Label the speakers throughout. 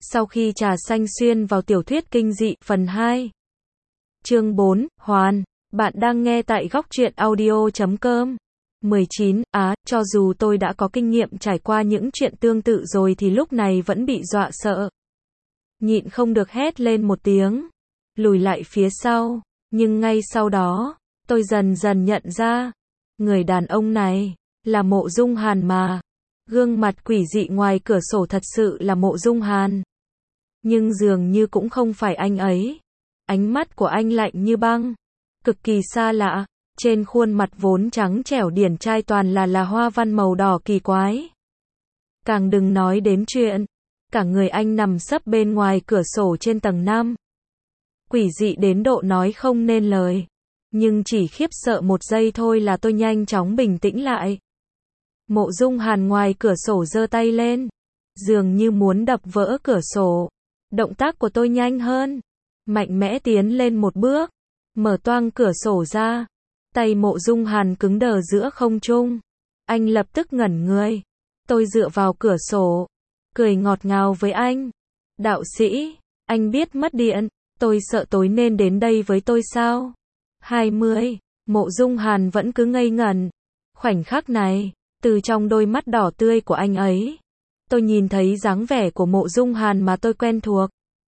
Speaker 1: Sau khi trà xanh xuyên vào tiểu thuyết kinh dị, phần 2. Chương 4, Hoàn. Bạn đang nghe tại góc truyện audio.com. 19. Cho dù tôi đã có kinh nghiệm trải qua những chuyện tương tự rồi thì lúc này vẫn bị dọa sợ. Nhịn không được hét lên một tiếng. Lùi lại phía sau. Nhưng ngay sau đó, tôi dần dần nhận ra. Người đàn ông này, là Mộ Dung Hàn mà. Gương mặt quỷ dị ngoài cửa sổ thật sự là Mộ Dung Hàn. Nhưng dường như cũng không phải anh ấy. Ánh mắt của anh lạnh như băng. Cực kỳ xa lạ. Trên khuôn mặt vốn trắng trẻo điển trai toàn là hoa văn màu đỏ kỳ quái. Càng đừng nói đến chuyện. Cả người anh nằm sấp bên ngoài cửa sổ trên tầng 5. Quỷ dị đến độ nói không nên lời. Nhưng chỉ khiếp sợ một giây thôi là tôi nhanh chóng bình tĩnh lại. Mộ Dung Hàn ngoài cửa sổ giơ tay lên. Dường như muốn đập vỡ cửa sổ. Động tác của tôi nhanh hơn. Mạnh mẽ tiến lên một bước. Mở toang cửa sổ ra. Tay Mộ Dung Hàn cứng đờ giữa không trung. Anh lập tức ngẩn người. Tôi dựa vào cửa sổ. Cười ngọt ngào với anh. Đạo sĩ, anh biết mất điện. Tôi sợ tối nên đến đây với tôi sao? 20. Mộ Dung Hàn vẫn cứ ngây ngẩn. Khoảnh khắc này, từ trong đôi mắt đỏ tươi của anh ấy, tôi nhìn thấy dáng vẻ của Mộ Dung Hàn mà tôi quen thuộc.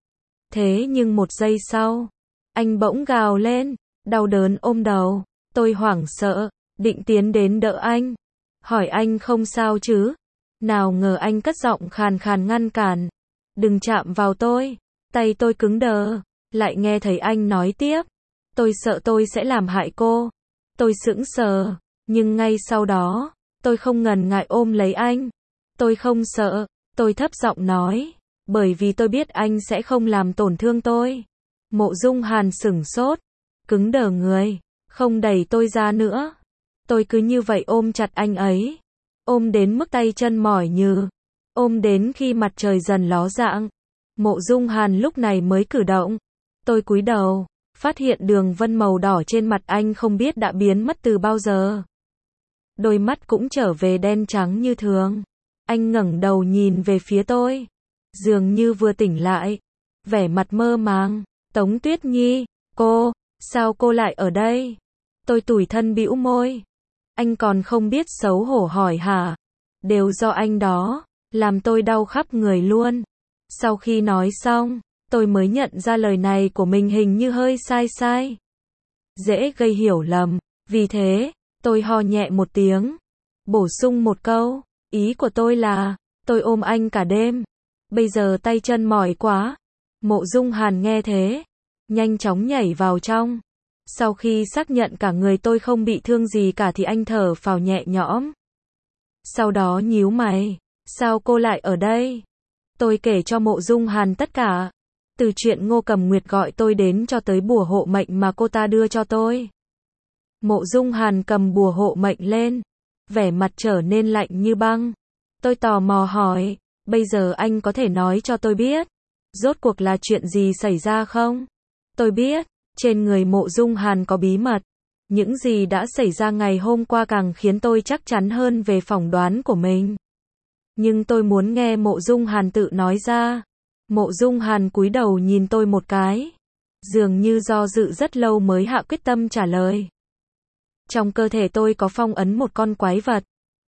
Speaker 1: Thế nhưng một giây sau, anh bỗng gào lên, đau đớn ôm đầu. Tôi hoảng sợ, định tiến đến đỡ anh, hỏi anh không sao chứ? Nào ngờ anh cất giọng khàn khàn ngăn cản. Đừng chạm vào tôi. Tay tôi cứng đờ, lại nghe thấy anh nói tiếp. Tôi sợ tôi sẽ làm hại cô. Tôi sững sờ, nhưng ngay sau đó, tôi không ngần ngại ôm lấy anh. Tôi không sợ, tôi thấp giọng nói, bởi vì tôi biết anh sẽ không làm tổn thương tôi. Mộ Dung Hàn sửng sốt, cứng đờ người, không đẩy tôi ra nữa. Tôi cứ như vậy ôm chặt anh ấy, ôm đến mức tay chân mỏi nhừ, ôm đến khi mặt trời dần ló dạng. Mộ Dung Hàn lúc này mới cử động. Tôi cúi đầu, phát hiện đường vân màu đỏ trên mặt anh không biết đã biến mất từ bao giờ. Đôi mắt cũng trở về đen trắng như thường. Anh ngẩng đầu nhìn về phía tôi, dường như vừa tỉnh lại, vẻ mặt mơ màng. Tống Tuyết Nhi, sao cô lại ở đây? Tôi tủi thân bĩu môi. Anh còn không biết xấu hổ hỏi hả? Đều do anh đó, làm tôi đau khắp người luôn. Sau khi nói xong, tôi mới nhận ra lời này của mình hình như hơi sai. Dễ gây hiểu lầm, vì thế, tôi ho nhẹ một tiếng, bổ sung một câu, ý của tôi là, tôi ôm anh cả đêm, bây giờ tay chân mỏi quá. Mộ Dung Hàn nghe thế, nhanh chóng nhảy vào trong. Sau khi xác nhận cả người tôi không bị thương gì cả thì anh thở phào nhẹ nhõm. Sau đó nhíu mày, sao cô lại ở đây? Tôi kể cho Mộ Dung Hàn tất cả. Từ chuyện Ngô Cầm Nguyệt gọi tôi đến cho tới bùa hộ mệnh mà cô ta đưa cho tôi. Mộ Dung Hàn cầm bùa hộ mệnh lên, vẻ mặt trở nên lạnh như băng. Tôi tò mò hỏi, bây giờ anh có thể nói cho tôi biết, rốt cuộc là chuyện gì xảy ra không? Tôi biết, trên người Mộ Dung Hàn có bí mật. Những gì đã xảy ra ngày hôm qua càng khiến tôi chắc chắn hơn về phỏng đoán của mình. Nhưng tôi muốn nghe Mộ Dung Hàn tự nói ra. Mộ Dung Hàn cúi đầu nhìn tôi một cái, dường như do dự rất lâu mới hạ quyết tâm trả lời. Trong cơ thể tôi có phong ấn một con quái vật.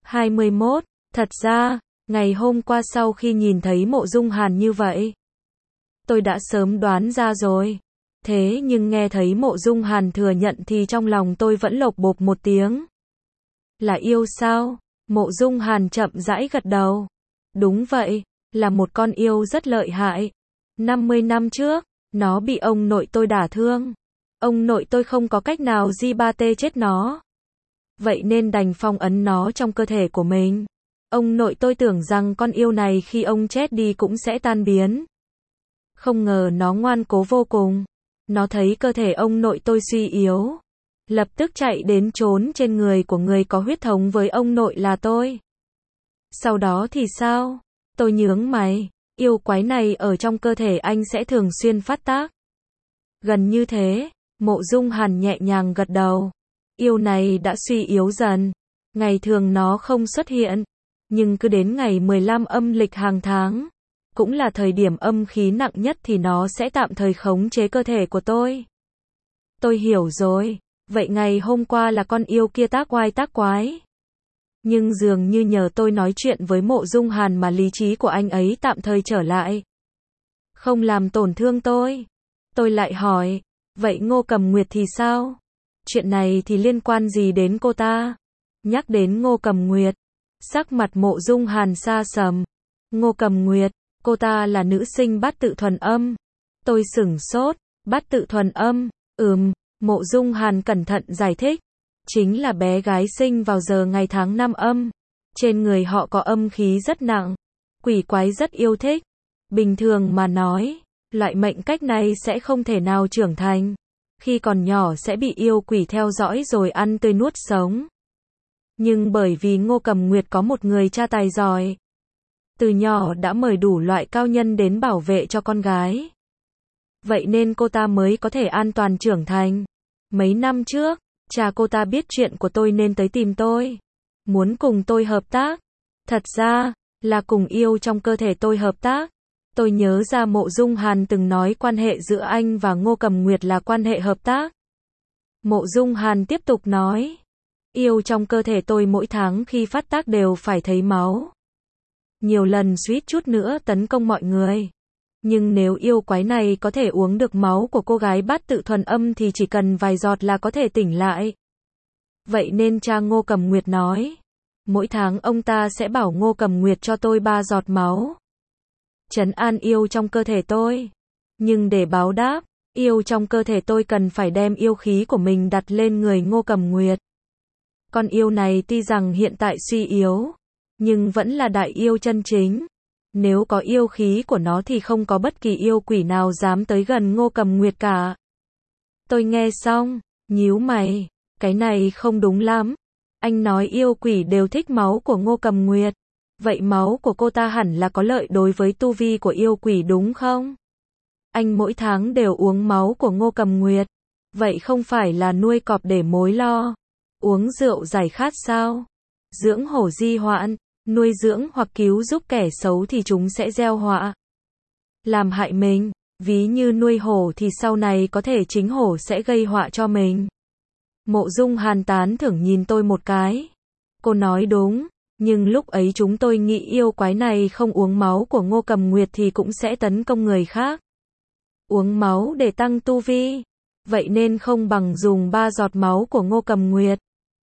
Speaker 1: 21. Thật ra, ngày hôm qua sau khi nhìn thấy Mộ Dung Hàn như vậy, tôi đã sớm đoán ra rồi. Thế nhưng nghe thấy Mộ Dung Hàn thừa nhận thì trong lòng tôi vẫn lộc bộp một tiếng. Là yêu sao? Mộ Dung Hàn chậm rãi gật đầu. Đúng vậy, là một con yêu rất lợi hại. 50 năm trước, nó bị ông nội tôi đả thương. Ông nội tôi không có cách nào di-ba-tê chết nó. Vậy nên đành phong ấn nó trong cơ thể của mình. Ông nội tôi tưởng rằng con yêu này khi ông chết đi cũng sẽ tan biến. Không ngờ nó ngoan cố vô cùng. Nó thấy cơ thể ông nội tôi suy yếu, lập tức chạy đến trốn trên người của người có huyết thống với ông nội là tôi. Sau đó thì sao? Tôi nhướng mày, yêu quái này ở trong cơ thể anh sẽ thường xuyên phát tác. Gần như thế, Mộ Dung Hàn nhẹ nhàng gật đầu. Yêu này đã suy yếu dần, ngày thường nó không xuất hiện, nhưng cứ đến ngày 15 âm lịch hàng tháng, cũng là thời điểm âm khí nặng nhất thì nó sẽ tạm thời khống chế cơ thể của tôi. Tôi hiểu rồi, vậy ngày hôm qua là con yêu kia tác oai tác quái. Nhưng dường như nhờ tôi nói chuyện với Mộ Dung Hàn mà lý trí của anh ấy tạm thời trở lại. Không làm tổn thương tôi. Tôi lại hỏi, vậy Ngô Cầm Nguyệt thì sao? Chuyện này thì liên quan gì đến cô ta? Nhắc đến Ngô Cầm Nguyệt, sắc mặt Mộ Dung Hàn xa sầm. Ngô Cầm Nguyệt, cô ta là nữ sinh bát tự thuần âm. Tôi sửng sốt, bát tự thuần âm, Mộ Dung Hàn cẩn thận giải thích. Chính là bé gái sinh vào giờ ngày tháng năm âm. Trên người họ có âm khí rất nặng. Quỷ quái rất yêu thích. Bình thường mà nói, loại mệnh cách này sẽ không thể nào trưởng thành. Khi còn nhỏ sẽ bị yêu quỷ theo dõi rồi ăn tươi nuốt sống. Nhưng bởi vì Ngô Cầm Nguyệt có một người cha tài giỏi, từ nhỏ đã mời đủ loại cao nhân đến bảo vệ cho con gái. Vậy nên cô ta mới có thể an toàn trưởng thành. Mấy năm trước, cha cô ta biết chuyện của tôi nên tới tìm tôi. Muốn cùng tôi hợp tác. Thật ra, là cùng yêu trong cơ thể tôi hợp tác. Tôi nhớ ra Mộ Dung Hàn từng nói quan hệ giữa anh và Ngô Cầm Nguyệt là quan hệ hợp tác. Mộ Dung Hàn tiếp tục nói. Yêu trong cơ thể tôi mỗi tháng khi phát tác đều phải thấy máu. Nhiều lần suýt chút nữa tấn công mọi người. Nhưng nếu yêu quái này có thể uống được máu của cô gái bát tự thuần âm thì chỉ cần vài giọt là có thể tỉnh lại. Vậy nên cha Ngô Cầm Nguyệt nói, mỗi tháng ông ta sẽ bảo Ngô Cầm Nguyệt cho tôi 3 giọt máu. Trấn an yêu trong cơ thể tôi. Nhưng để báo đáp, yêu trong cơ thể tôi cần phải đem yêu khí của mình đặt lên người Ngô Cầm Nguyệt. Con yêu này tuy rằng hiện tại suy yếu, nhưng vẫn là đại yêu chân chính. Nếu có yêu khí của nó thì không có bất kỳ yêu quỷ nào dám tới gần Ngô Cầm Nguyệt cả. Tôi nghe xong, nhíu mày, cái này không đúng lắm. Anh nói yêu quỷ đều thích máu của Ngô Cầm Nguyệt. Vậy máu của cô ta hẳn là có lợi đối với tu vi của yêu quỷ đúng không? Anh mỗi tháng đều uống máu của Ngô Cầm Nguyệt. Vậy không phải là nuôi cọp để mối lo. Uống rượu giải khát sao? Dưỡng hổ di hoạn. Nuôi dưỡng hoặc cứu giúp kẻ xấu thì chúng sẽ gieo họa. Làm hại mình. Ví như nuôi hổ thì sau này có thể chính hổ sẽ gây họa cho mình. Mộ Dung Hàn tán thưởng nhìn tôi một cái. Cô nói đúng. Nhưng lúc ấy chúng tôi nghĩ yêu quái này không uống máu của Ngô Cầm Nguyệt thì cũng sẽ tấn công người khác. Uống máu để tăng tu vi. Vậy nên không bằng dùng 3 giọt máu của Ngô Cầm Nguyệt.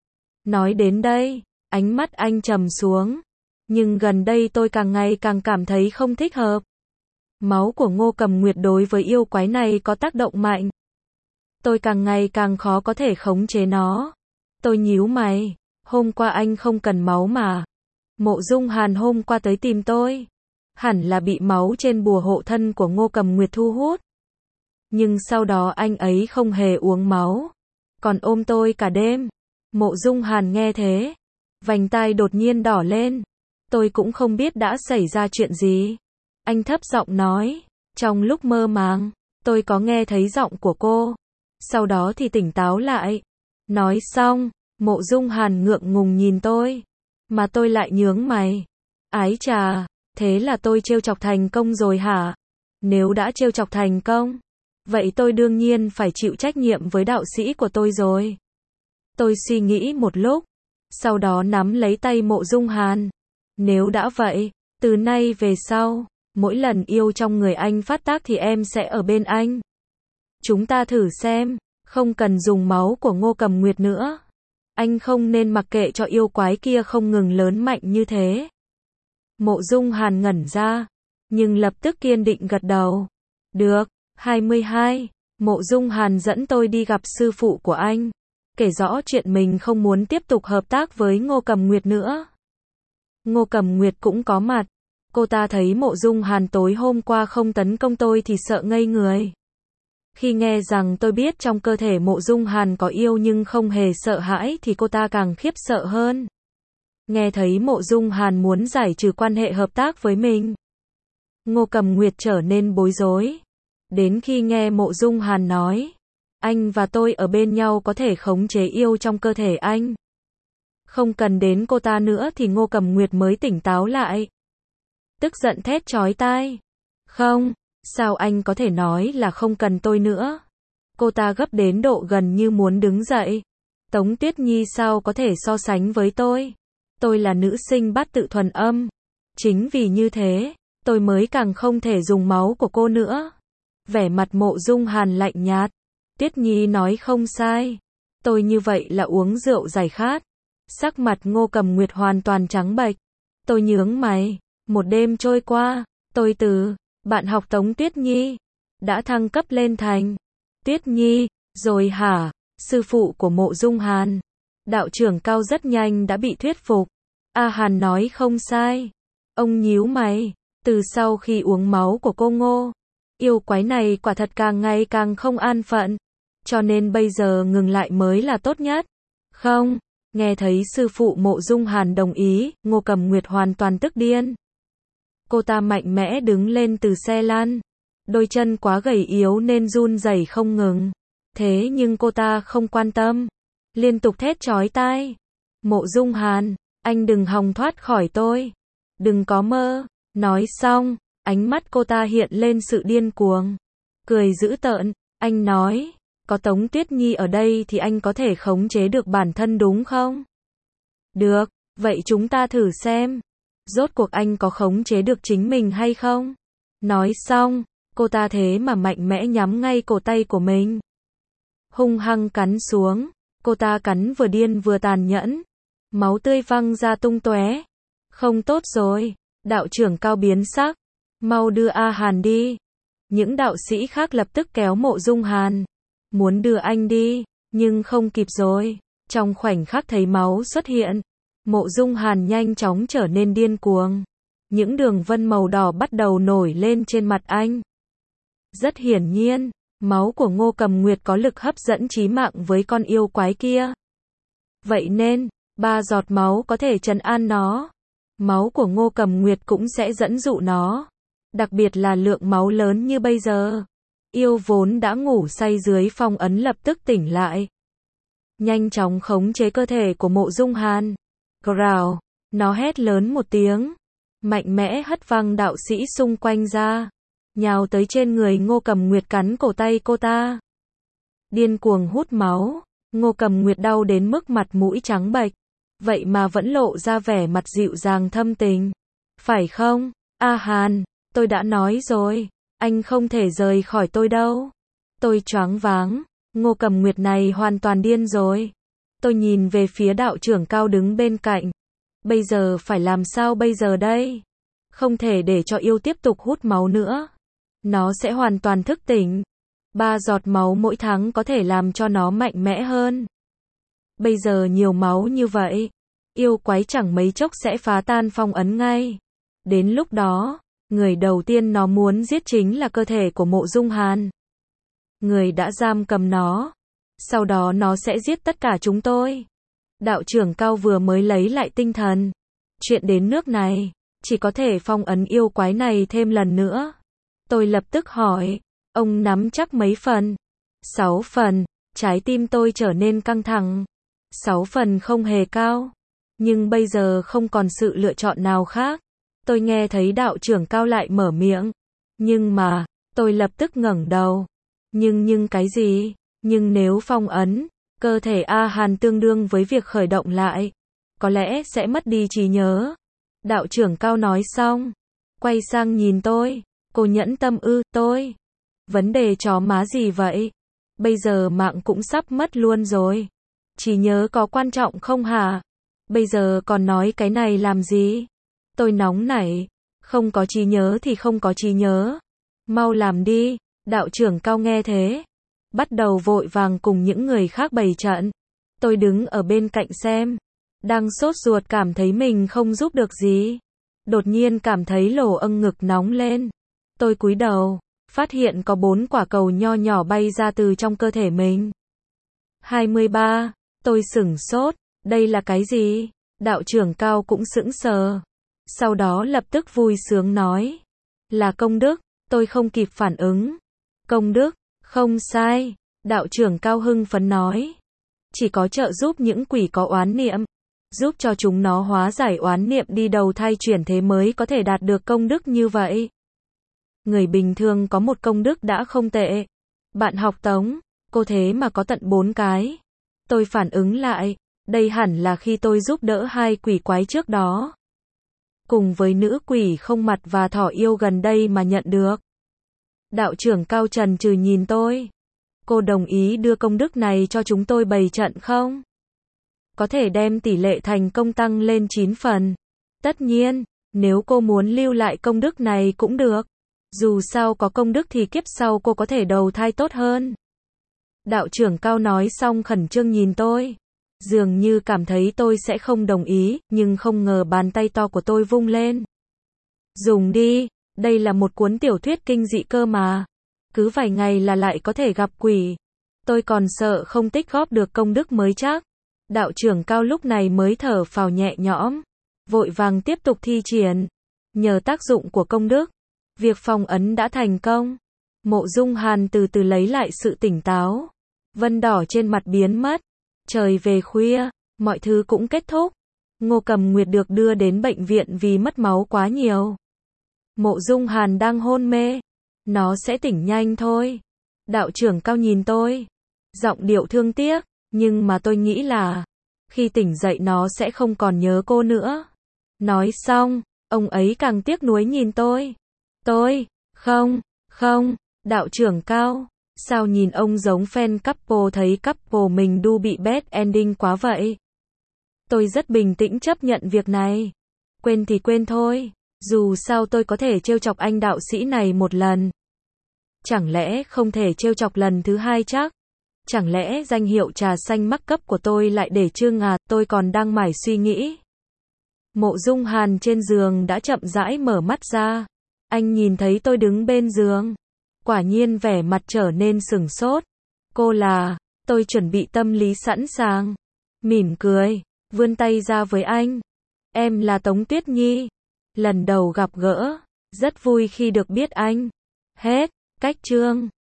Speaker 1: Nói đến đây, ánh mắt anh trầm xuống. Nhưng gần đây tôi càng ngày càng cảm thấy không thích hợp. Máu của Ngô Cầm Nguyệt đối với yêu quái này có tác động mạnh. Tôi càng ngày càng khó có thể khống chế nó. Tôi nhíu mày. Hôm qua anh không cần máu mà. Mộ Dung Hàn hôm qua tới tìm tôi. Hẳn là bị máu trên bùa hộ thân của Ngô Cầm Nguyệt thu hút. Nhưng sau đó anh ấy không hề uống máu. Còn ôm tôi cả đêm. Mộ Dung Hàn nghe thế. Vành tai đột nhiên đỏ lên. Tôi cũng không biết đã xảy ra chuyện gì. Anh thấp giọng nói. Trong lúc mơ màng, tôi có nghe thấy giọng của cô. Sau đó thì tỉnh táo lại. Nói xong, Mộ Dung Hàn ngượng ngùng nhìn tôi. Mà tôi lại nhướng mày. Ái chà, thế là tôi trêu chọc thành công rồi hả? Nếu đã trêu chọc thành công, vậy tôi đương nhiên phải chịu trách nhiệm với đạo sĩ của tôi rồi. Tôi suy nghĩ một lúc, sau đó nắm lấy tay Mộ Dung Hàn. Nếu đã vậy, từ nay về sau, mỗi lần yêu trong người anh phát tác thì em sẽ ở bên anh. Chúng ta thử xem, không cần dùng máu của Ngô Cầm Nguyệt nữa. Anh không nên mặc kệ cho yêu quái kia không ngừng lớn mạnh như thế. Mộ Dung Hàn ngẩn ra, nhưng lập tức kiên định gật đầu. Được, 22, Mộ Dung Hàn dẫn tôi đi gặp sư phụ của anh. Kể rõ chuyện mình không muốn tiếp tục hợp tác với Ngô Cầm Nguyệt nữa. Ngô Cầm Nguyệt cũng có mặt. Cô ta thấy Mộ Dung Hàn tối hôm qua không tấn công tôi thì sợ ngây người. Khi nghe rằng tôi biết trong cơ thể Mộ Dung Hàn có yêu nhưng không hề sợ hãi thì cô ta càng khiếp sợ hơn. Nghe thấy Mộ Dung Hàn muốn giải trừ quan hệ hợp tác với mình, Ngô Cầm Nguyệt trở nên bối rối. Đến khi nghe Mộ Dung Hàn nói, anh và tôi ở bên nhau có thể khống chế yêu trong cơ thể anh. Không cần đến cô ta nữa thì Ngô Cầm Nguyệt mới tỉnh táo lại. Tức giận thét chói tai. Không, sao anh có thể nói là không cần tôi nữa? Cô ta gấp đến độ gần như muốn đứng dậy. Tống Tuyết Nhi sao có thể so sánh với tôi? Tôi là nữ sinh bát tự thuần âm. Chính vì như thế, tôi mới càng không thể dùng máu của cô nữa. Vẻ mặt Mộ Dung Hàn lạnh nhạt. Tuyết Nhi nói không sai. Tôi như vậy là uống rượu giải khát. Sắc mặt Ngô Cầm Nguyệt hoàn toàn trắng bệch. Tôi nhướng mày. Một đêm trôi qua, tôi từ bạn học Tống Tuyết Nhi đã thăng cấp lên thành Tuyết Nhi, rồi hả? Sư phụ của Mộ Dung Hàn, đạo trưởng Cao rất nhanh đã bị thuyết phục. A Hàn nói không sai. Ông nhíu mày, từ sau khi uống máu của cô Ngô, yêu quái này quả thật càng ngày càng không an phận, cho nên bây giờ ngừng lại mới là tốt nhất. Không, nghe thấy sư phụ Mộ Dung Hàn đồng ý, Ngô Cầm Nguyệt hoàn toàn tức điên. Cô ta mạnh mẽ đứng lên từ xe lăn, đôi chân quá gầy yếu nên run rẩy không ngừng. Thế nhưng cô ta không quan tâm, liên tục thét chói tai. Mộ Dung Hàn, anh đừng hòng thoát khỏi tôi. Đừng có mơ. Nói xong, ánh mắt cô ta hiện lên sự điên cuồng. Cười dữ tợn, anh nói, có Tống Tuyết Nhi ở đây thì anh có thể khống chế được bản thân đúng không? Được, vậy chúng ta thử xem. Rốt cuộc anh có khống chế được chính mình hay không? Nói xong, cô ta thế mà mạnh mẽ nhắm ngay cổ tay của mình. Hung hăng cắn xuống, cô ta cắn vừa điên vừa tàn nhẫn. Máu tươi văng ra tung tóe. Không tốt rồi, đạo trưởng Cao biến sắc. Mau đưa A Hàn đi. Những đạo sĩ khác lập tức kéo Mộ Dung Hàn. Muốn đưa anh đi, nhưng không kịp rồi. Trong khoảnh khắc thấy máu xuất hiện, Mộ Dung Hàn nhanh chóng trở nên điên cuồng. Những đường vân màu đỏ bắt đầu nổi lên trên mặt anh. Rất hiển nhiên, máu của Ngô Cầm Nguyệt có lực hấp dẫn chí mạng với con yêu quái kia. Vậy nên, 3 giọt máu có thể trấn an nó. Máu của Ngô Cầm Nguyệt cũng sẽ dẫn dụ nó. Đặc biệt là lượng máu lớn như bây giờ. Yêu vốn đã ngủ say dưới phong ấn lập tức tỉnh lại. Nhanh chóng khống chế cơ thể của Mộ Dung Hàn. Growl, nó hét lớn một tiếng. Mạnh mẽ hất văng đạo sĩ xung quanh ra. Nhào tới trên người Ngô Cầm Nguyệt cắn cổ tay cô ta. Điên cuồng hút máu. Ngô Cầm Nguyệt đau đến mức mặt mũi trắng bệch. Vậy mà vẫn lộ ra vẻ mặt dịu dàng thâm tình. Phải không, A Hàn, tôi đã nói rồi, anh không thể rời khỏi tôi đâu. Tôi choáng váng, Ngô Cầm Nguyệt này hoàn toàn điên rồi. Tôi nhìn về phía đạo trưởng Cao đứng bên cạnh. Bây giờ phải làm sao bây giờ đây? Không thể để cho yêu tiếp tục hút máu nữa. Nó sẽ hoàn toàn thức tỉnh. 3 giọt máu mỗi tháng có thể làm cho nó mạnh mẽ hơn. Bây giờ nhiều máu như vậy, yêu quái chẳng mấy chốc sẽ phá tan phong ấn ngay. Đến lúc đó, người đầu tiên nó muốn giết chính là cơ thể của Mộ Dung Hàn. Người đã giam cầm nó. Sau đó nó sẽ giết tất cả chúng tôi. Đạo trưởng Cao vừa mới lấy lại tinh thần. Chuyện đến nước này, chỉ có thể phong ấn yêu quái này thêm lần nữa. Tôi lập tức hỏi, ông nắm chắc mấy phần? 6 phần, trái tim tôi trở nên căng thẳng. 6 phần không hề cao. Nhưng bây giờ không còn sự lựa chọn nào khác. Tôi nghe thấy đạo trưởng Cao lại mở miệng. Nhưng mà, tôi lập tức ngẩng đầu. Nhưng cái gì? Nhưng nếu phong ấn, cơ thể A Hàn tương đương với việc khởi động lại. Có lẽ sẽ mất đi trí nhớ. Đạo trưởng Cao nói xong. Quay sang nhìn tôi. Cô nhẫn tâm ư, tôi. Vấn đề chó má gì vậy? Bây giờ mạng cũng sắp mất luôn rồi. Trí nhớ có quan trọng không hả? Bây giờ còn nói cái này làm gì? Tôi nóng nảy. Không có trí nhớ thì không có trí nhớ. Mau làm đi. Đạo trưởng Cao nghe thế. Bắt đầu vội vàng cùng những người khác bày trận. Tôi đứng ở bên cạnh xem. Đang sốt ruột cảm thấy mình không giúp được gì. Đột nhiên cảm thấy lỗ âng ngực nóng lên. Tôi cúi đầu. Phát hiện có 4 quả cầu nho nhỏ bay ra từ trong cơ thể mình. 23. Tôi sửng sốt. Đây là cái gì? Đạo trưởng Cao cũng sững sờ. Sau đó lập tức vui sướng nói. Là công đức. Tôi không kịp phản ứng. Công đức, không sai. Đạo trưởng Cao hưng phấn nói. Chỉ có trợ giúp những quỷ có oán niệm. Giúp cho chúng nó hóa giải oán niệm đi đầu thai chuyển thế mới có thể đạt được công đức như vậy. Người bình thường có một công đức đã không tệ. Bạn học Tống, cô thế mà có tận 4 cái. Tôi phản ứng lại, đây hẳn là khi tôi giúp đỡ hai quỷ quái trước đó. Cùng với nữ quỷ không mặt và thỏ yêu gần đây mà nhận được. Đạo trưởng Cao trần trừ nhìn tôi. Cô đồng ý đưa công đức này cho chúng tôi bày trận không? Có thể đem tỷ lệ thành công tăng lên 9 phần. Tất nhiên, nếu cô muốn lưu lại công đức này cũng được. Dù sao có công đức thì kiếp sau cô có thể đầu thai tốt hơn. Đạo trưởng Cao nói xong khẩn trương nhìn tôi. Dường như cảm thấy tôi sẽ không đồng ý, nhưng không ngờ bàn tay to của tôi vung lên. Dùng đi, đây là một cuốn tiểu thuyết kinh dị cơ mà. Cứ vài ngày là lại có thể gặp quỷ. Tôi còn sợ không tích góp được công đức mới chắc. Đạo trưởng Cao lúc này mới thở phào nhẹ nhõm. Vội vàng tiếp tục thi triển. Nhờ tác dụng của công đức, việc phong ấn đã thành công. Mộ Dung Hàn từ từ lấy lại sự tỉnh táo. Vân đỏ trên mặt biến mất. Trời về khuya, mọi thứ cũng kết thúc. Ngô Cầm Nguyệt được đưa đến bệnh viện vì mất máu quá nhiều. Mộ Dung Hàn đang hôn mê. Nó sẽ tỉnh nhanh thôi. Đạo trưởng Cao nhìn tôi. Giọng điệu thương tiếc, nhưng mà tôi nghĩ là khi tỉnh dậy nó sẽ không còn nhớ cô nữa. Nói xong, ông ấy càng tiếc nuối nhìn tôi. Không, đạo trưởng Cao. Sao nhìn ông giống fan couple thấy couple mình đu bị bad ending quá vậy? Tôi rất bình tĩnh chấp nhận việc này. Quên thì quên thôi. Dù sao tôi có thể trêu chọc anh đạo sĩ này một lần. Chẳng lẽ không thể trêu chọc lần thứ hai chắc? Chẳng lẽ danh hiệu trà xanh mắc cấp của tôi lại để Trương à? Tôi còn đang mải suy nghĩ. Mộ Dung Hàn trên giường đã chậm rãi mở mắt ra. Anh nhìn thấy tôi đứng bên giường. Quả nhiên vẻ mặt trở nên sửng sốt. Cô là, tôi chuẩn bị tâm lý sẵn sàng. Mỉm cười, vươn tay ra với anh. Em là Tống Tuyết Nhi. Lần đầu gặp gỡ, rất vui khi được biết anh. Hết, cách chương.